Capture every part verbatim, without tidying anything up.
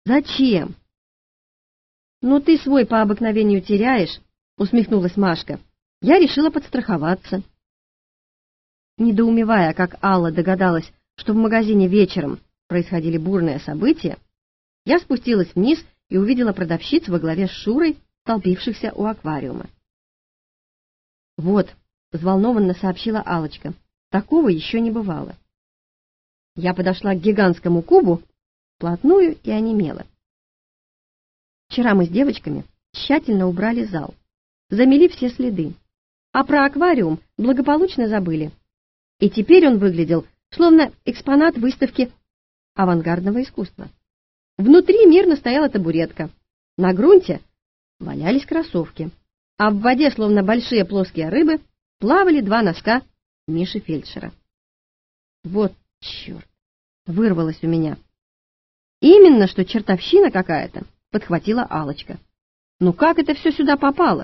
Зачем? Ну ты свой по обыкновению теряешь, усмехнулась Машка. Я решила подстраховаться. Недоумевая, как Алла догадалась, что в магазине вечером происходили бурные события, я спустилась вниз и увидела продавщиц во главе с Шурой, толпившихся у аквариума. «Вот», — взволнованно сообщила Аллочка, — «такого еще не бывало». Я подошла к гигантскому кубу вплотную и онемела. Вчера мы с девочками тщательно убрали зал, замели все следы, а про аквариум благополучно забыли. И теперь он выглядел словно экспонат выставки авангардного искусства. Внутри мирно стояла табуретка, на грунте валялись кроссовки, а в воде, словно большие плоские рыбы, плавали два носка Миши Фельдшера. Вот черт! Вырвалось у меня. Именно что чертовщина какая-то, подхватила Аллочка. Ну как это все сюда попало?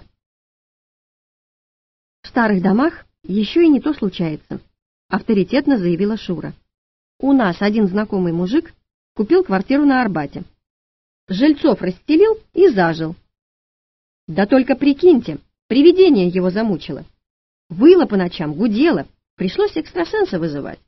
В старых домах еще и не то случается, авторитетно заявила Шура. У нас один знакомый мужик купил квартиру на Арбате. Жильцов расстелил и зажил. Да только прикиньте, привидение его замучило. Выло по ночам, гудело, пришлось экстрасенса вызывать.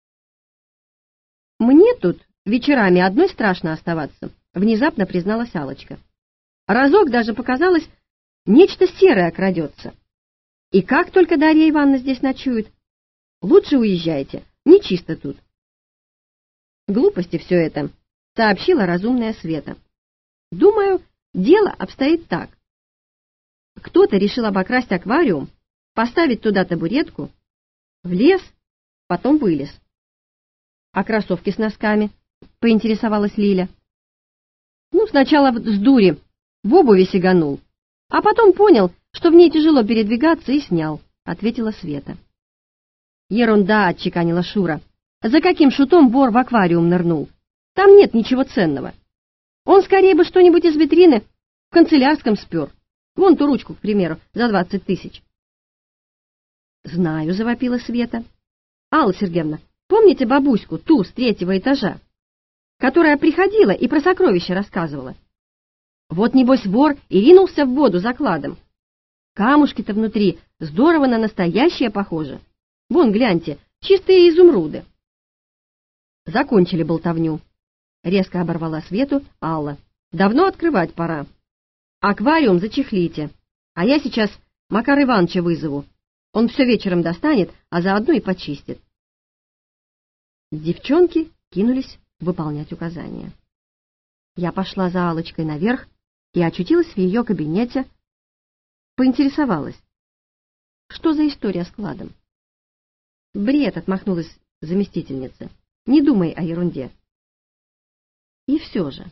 Мне тут вечерами одной страшно оставаться, внезапно призналась Аллочка. Разок даже показалось, нечто серое крадется. И как только Дарья Ивановна здесь ночует? Лучше уезжайте, нечисто тут. Глупости все это, сообщила разумная Света. Думаю, дело обстоит так. Кто-то решил обокрасть аквариум, поставить туда табуретку, влез, потом вылез. А кроссовки с носками? Поинтересовалась Лиля. Ну, сначала с дури в обуви сиганул, а потом понял, что в ней тяжело передвигаться, и снял, ответила Света. Ерунда, отчеканила Шура. За каким шутом вор в аквариум нырнул? Там нет ничего ценного. Он скорее бы что-нибудь из витрины в канцелярском спер. Вон ту ручку, к примеру, за двадцать тысяч. Знаю, завопила Света. Алла Сергеевна, помните бабуську, ту с третьего этажа, которая приходила и про сокровища рассказывала? Вот, небось, вор и ринулся в воду за кладом. Камушки-то внутри здорово на настоящие похожи. Вон, гляньте, чистые изумруды. Закончили болтовню. Резко оборвала Свету Алла. Давно открывать пора. Аквариум зачехлите, а я сейчас Макара Ивановича вызову. Он все вечером достанет, а заодно и почистит. Девчонки кинулись выполнять указания. Я пошла за Аллочкой наверх и очутилась в ее кабинете. Поинтересовалась, что за история с кладом. Бред, отмахнулась заместительница. Не думай о ерунде. И все же.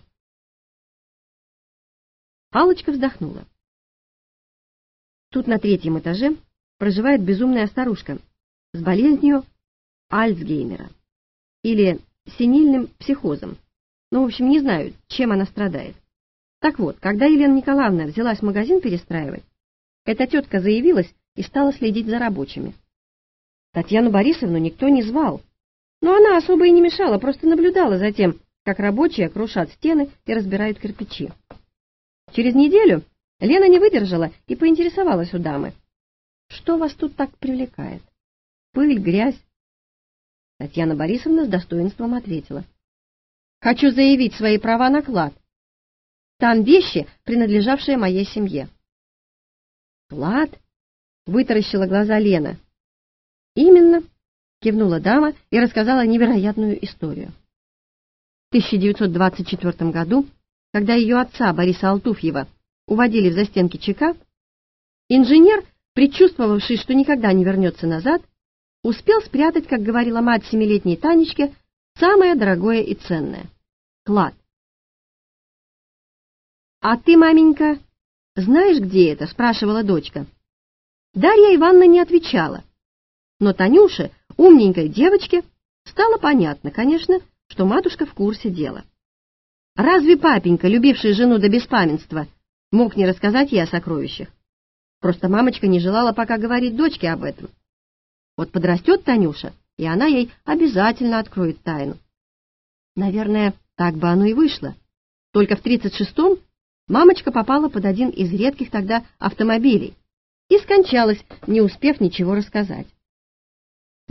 Аллочка вздохнула. Тут на третьем этаже проживает безумная старушка с болезнью Альцгеймера или сенильным психозом. Ну, в общем, не знаю, чем она страдает. Так вот, когда Елена Николаевна взялась магазин перестраивать, эта тетка заявилась и стала следить за рабочими. Татьяну Борисовну никто не звал, но она особо и не мешала, просто наблюдала за тем, как рабочие крушат стены и разбирают кирпичи. Через неделю Лена не выдержала и поинтересовалась у дамы. Что вас тут так привлекает? Пыль, грязь? Татьяна Борисовна с достоинством ответила. Хочу заявить свои права на клад. Там вещи, принадлежавшие моей семье. Клад? Вытаращила глаза Лена. Именно, кивнула дама и рассказала невероятную историю. В тысяча девятьсот двадцать четвёртом году, когда ее отца Бориса Алтуфьева уводили в застенки ЧК, инженер, предчувствовавший, что никогда не вернется назад, успел спрятать, как говорила мать семилетней Танечке, самое дорогое и ценное — клад. «А ты, маменька, знаешь, где это?» — спрашивала дочка. Дарья Ивановна не отвечала, но Танюше, умненькой девочке, стало понятно, конечно, что матушка в курсе дела. Разве папенька, любивший жену до беспамятства, мог не рассказать ей о сокровищах? Просто мамочка не желала пока говорить дочке об этом. Вот подрастет Танюша, и она ей обязательно откроет тайну. Наверное, так бы оно и вышло. Только в тридцать шестом мамочка попала под один из редких тогда автомобилей и скончалась, не успев ничего рассказать.